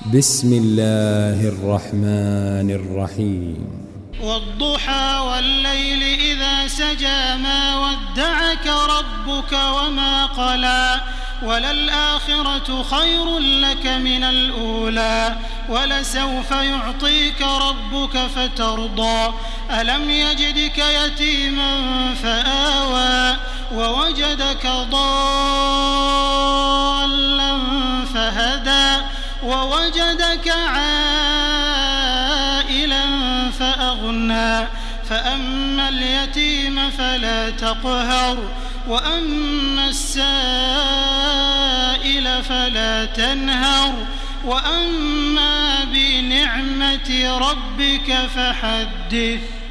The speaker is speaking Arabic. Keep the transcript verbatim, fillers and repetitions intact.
بسم الله الرحمن الرحيم والضحى والليل إذا سجى ما ودعك ربك وما قلى وللآخرة خير لك من الأولى ولسوف يعطيك ربك فترضى ألم يجدك يتيما فآوى ووجدك ضالا فهدى ووجدك عائلا فأغنى فأما اليتيم فلا تقهر وأما السائل فلا تنهر وأما بنعمة ربك فحدث.